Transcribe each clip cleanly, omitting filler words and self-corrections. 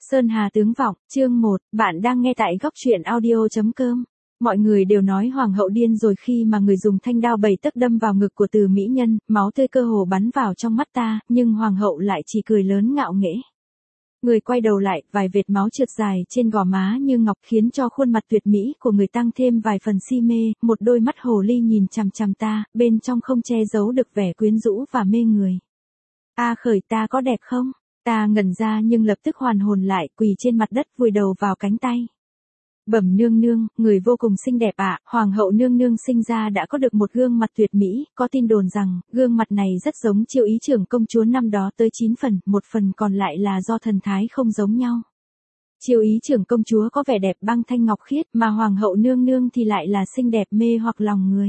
Sơn Hà tướng vọng, chương 1, bạn đang nghe tại góc truyện audio.com. Mọi người đều nói hoàng hậu điên rồi khi mà người dùng thanh đao 7 tấc đâm vào ngực của Từ mỹ nhân, máu tươi cơ hồ bắn vào trong mắt ta, nhưng hoàng hậu lại chỉ cười lớn ngạo nghễ. Người quay đầu lại, vài vệt máu trượt dài trên gò má như ngọc khiến cho khuôn mặt tuyệt mỹ của người tăng thêm vài phần si mê, một đôi mắt hồ ly nhìn chằm chằm ta, bên trong không che giấu được vẻ quyến rũ và mê người. A Khởi, ta có đẹp không? Ta ngẩn ra nhưng lập tức hoàn hồn lại, quỳ trên mặt đất vùi đầu vào cánh tay. Bẩm nương nương, người vô cùng xinh đẹp ạ. Hoàng hậu nương nương sinh ra đã có được một gương mặt tuyệt mỹ, có tin đồn rằng, gương mặt này rất giống Chiêu Ý trưởng công chúa năm đó tới 9 phần, một phần còn lại là do thần thái không giống nhau. Chiêu Ý trưởng công chúa có vẻ đẹp băng thanh ngọc khiết, mà hoàng hậu nương nương thì lại là xinh đẹp mê hoặc lòng người.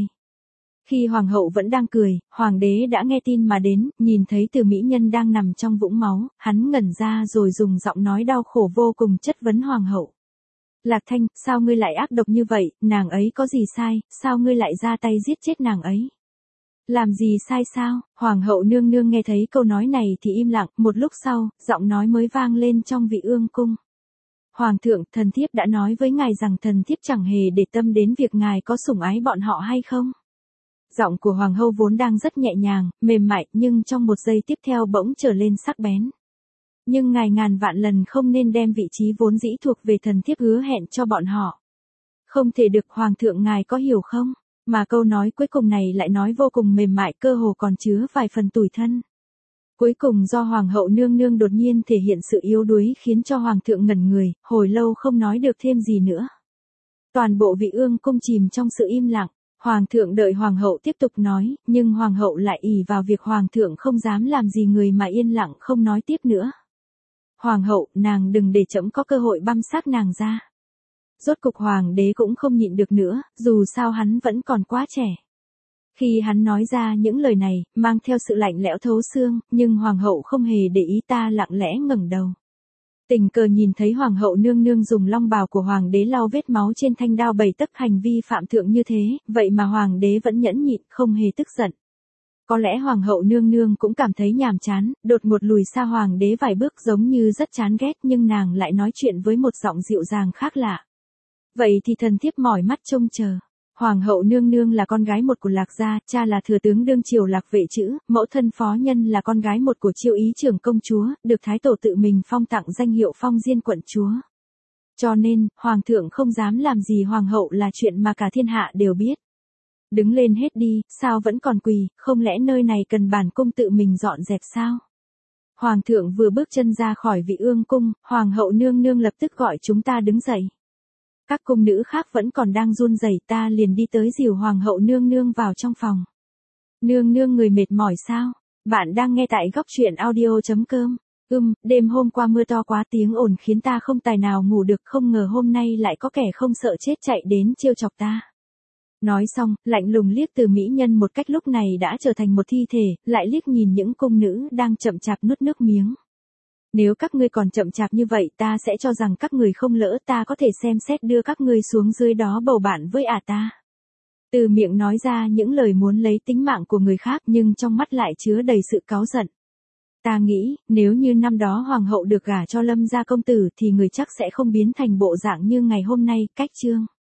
Khi hoàng hậu vẫn đang cười, hoàng đế đã nghe tin mà đến, nhìn thấy Từ mỹ nhân đang nằm trong vũng máu, hắn ngẩn ra rồi dùng giọng nói đau khổ vô cùng chất vấn hoàng hậu. Lạc Thanh, sao ngươi lại ác độc như vậy, nàng ấy có gì sai, sao ngươi lại ra tay giết chết nàng ấy? Làm gì sai sao? Hoàng hậu nương nương nghe thấy câu nói này thì im lặng, một lúc sau, giọng nói mới vang lên trong Vị Ương cung. Hoàng thượng, thần thiếp đã nói với ngài rằng thần thiếp chẳng hề để tâm đến việc ngài có sủng ái bọn họ hay không? Giọng của hoàng hậu vốn đang rất nhẹ nhàng, mềm mại, nhưng trong một giây tiếp theo bỗng trở lên sắc bén. Nhưng ngài ngàn vạn lần không nên đem vị trí vốn dĩ thuộc về thần thiếp hứa hẹn cho bọn họ. Không thể được, hoàng thượng ngài có hiểu không? Mà câu nói cuối cùng này lại nói vô cùng mềm mại, cơ hồ còn chứa vài phần tủi thân. Cuối cùng do hoàng hậu nương nương đột nhiên thể hiện sự yếu đuối khiến cho hoàng thượng ngẩn người, hồi lâu không nói được thêm gì nữa. Toàn bộ Vị Ương cung chìm trong sự im lặng. Hoàng thượng đợi hoàng hậu tiếp tục nói, nhưng hoàng hậu lại ỷ vào việc hoàng thượng không dám làm gì người mà yên lặng không nói tiếp nữa. Hoàng hậu, nàng đừng để trẫm có cơ hội băm xác nàng ra. Rốt cục hoàng đế cũng không nhịn được nữa, dù sao hắn vẫn còn quá trẻ. Khi hắn nói ra những lời này, mang theo sự lạnh lẽo thấu xương, nhưng hoàng hậu không hề để ý, ta lặng lẽ ngẩng đầu. Tình cờ nhìn thấy hoàng hậu nương nương dùng long bào của hoàng đế lau vết máu trên thanh đao 7 tấc, hành vi phạm thượng như thế, vậy mà hoàng đế vẫn nhẫn nhịn, không hề tức giận. Có lẽ hoàng hậu nương nương cũng cảm thấy nhàm chán, đột ngột lùi xa hoàng đế vài bước giống như rất chán ghét, nhưng nàng lại nói chuyện với một giọng dịu dàng khác lạ. Vậy thì thần thiếp mỏi mắt trông chờ. Hoàng hậu nương nương là con gái một của Lạc gia, cha là thừa tướng đương triều Lạc Vệ Chữ, mẫu thân Phó Nhân là con gái một của Chiêu Ý trưởng công chúa, được thái tổ tự mình phong tặng danh hiệu Phong Diên quận chúa. Cho nên, hoàng thượng không dám làm gì hoàng hậu là chuyện mà cả thiên hạ đều biết. Đứng lên hết đi, sao vẫn còn quỳ, không lẽ nơi này cần bản cung tự mình dọn dẹp sao? Hoàng thượng vừa bước chân ra khỏi Vị Ương cung, hoàng hậu nương nương lập tức gọi chúng ta đứng dậy. Các cung nữ khác vẫn còn đang run rẩy, ta liền đi tới dìu hoàng hậu nương nương vào trong phòng. Nương nương, người mệt mỏi sao? Bạn đang nghe tại góc truyện audio.com. Đêm hôm qua mưa to quá, tiếng ồn khiến ta không tài nào ngủ được, không ngờ hôm nay lại có kẻ không sợ chết chạy đến trêu chọc ta. Nói xong, lạnh lùng liếc Từ mỹ nhân một cách lúc này đã trở thành một thi thể, lại liếc nhìn những cung nữ đang chậm chạp nuốt nước miếng. Nếu các ngươi còn chậm chạp như vậy, ta sẽ cho rằng các người không lỡ, ta có thể xem xét đưa các ngươi xuống dưới đó bầu bạn với ta. Từ miệng nói ra những lời muốn lấy tính mạng của người khác, nhưng trong mắt lại chứa đầy sự cáu giận. Ta nghĩ, nếu như năm đó hoàng hậu được gả cho Lâm gia công tử thì người chắc sẽ không biến thành bộ dạng như ngày hôm nay, cách chương.